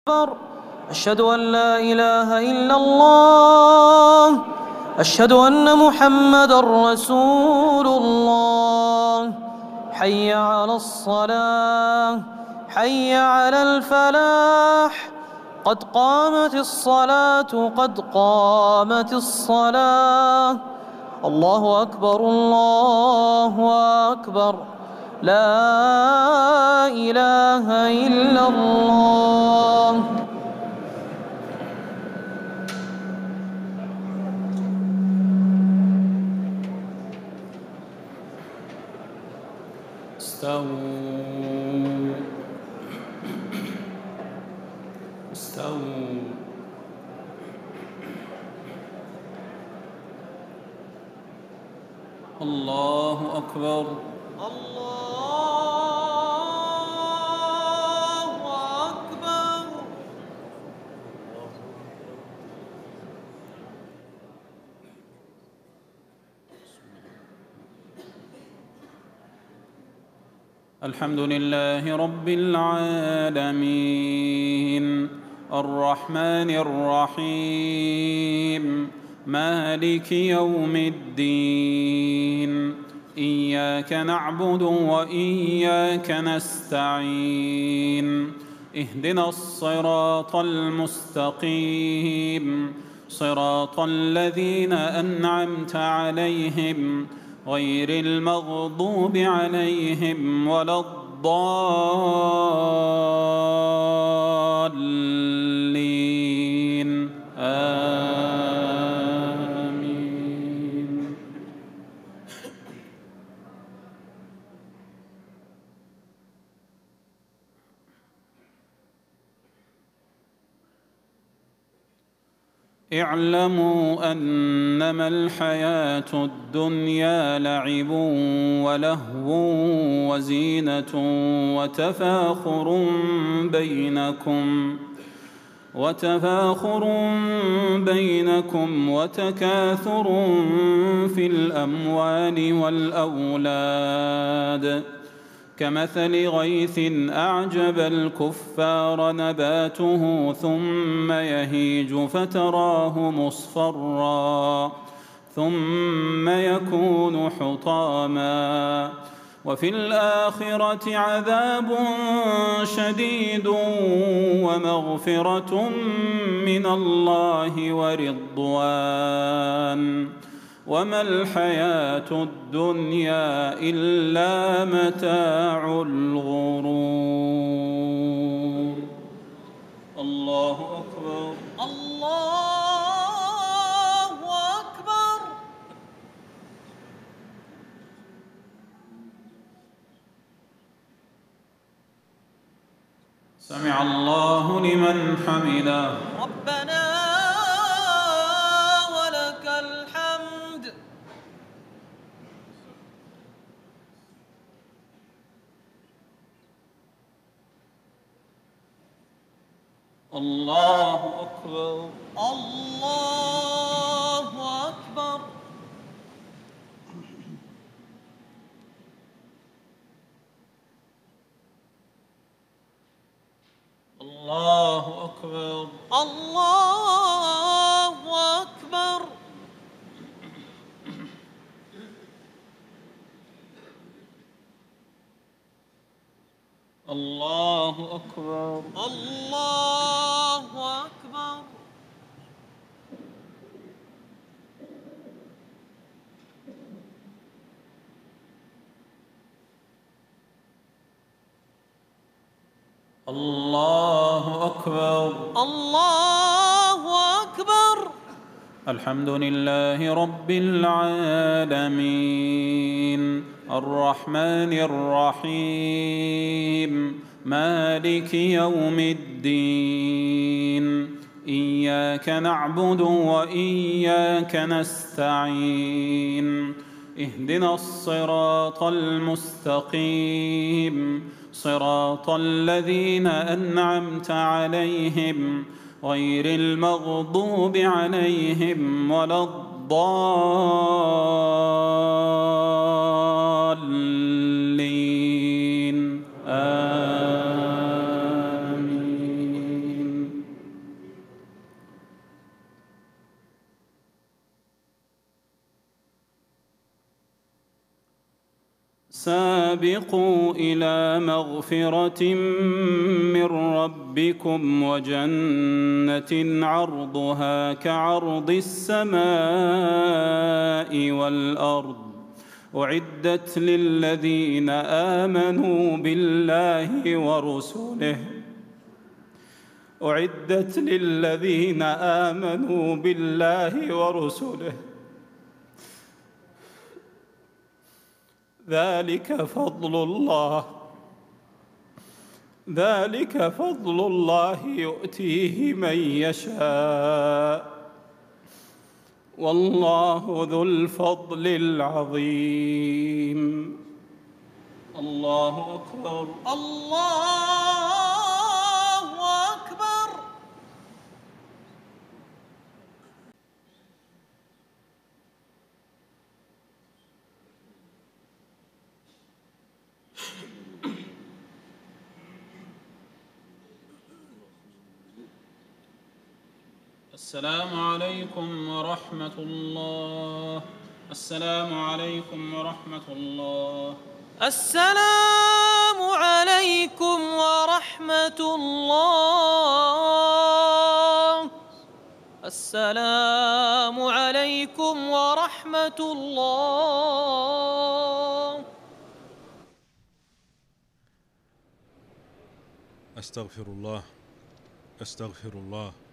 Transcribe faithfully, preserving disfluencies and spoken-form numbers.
أكبر. أشهد أن لا إله إلا الله. أشهد أن محمدًا رسول الله. حي على الصلاة، حي على الفلاح، قد قامت الصلاة، قد قامت الصلاة. الله أكبر، الله أكبر، لا إله إلا الله. استووا استووا الله أكبر. الله أكبر. الحمد لله رب العالمين، الرحمن الرحيم، مالك يوم الدين. إياك نعبد وإياك نستعين. اهدنا الصراط المستقيم، صراط الذين أنعمت عليهم غير المغضوب عليهم ولا الضالين. آمين. اعلموا أنما الحياة الدنيا لعب ولهو وزينة وتفاخر بينكم وتفاخر بينكم وتكاثر في الأموال والأولاد، كمثل غيث أعجب الكفار نباته ثم يهيج فتراه مصفرا ثم يكون حطاما، وفي الآخرة عذاب شديد ومغفرة من الله ورضوان، وما الحياة الدنيا إلا متاع الغرور. الله أكبر، الله أكبر. سمع الله لمن حمده. ربنا ولك الحمد. الله أكبر، الله أكبر. الله أكبر، الله أكبر. الله أكبر، الله أكبر. الله أكبر، الله أكبر. الحمد لله رب العالمين، الرحمن الرحيم، مالك يوم الدين. إياك نعبد وإياك نستعين. اهدنا الصراط المستقيم، صراط الذين أنعمت عليهم غير المغضوب عليهم ولا الضالين. آمين. سابقوا إلى مغفرة من ربكم وجنة عرضها كعرض السماء والأرض أعدت للذين آمنوا بالله ورسله أعدت للذين آمنوا بالله ورسله ذلك فضل الله ذلك فضل الله يؤتيه من يشاء والله ذو الفضل العظيم. الله أكبر. الله أكبر. السلام عليكم ورحمة الله. السلام عليكم ورحمة الله. السلام عليكم ورحمة الله. السلام عليكم ورحمة الله. أستغفر الله أستغفر الله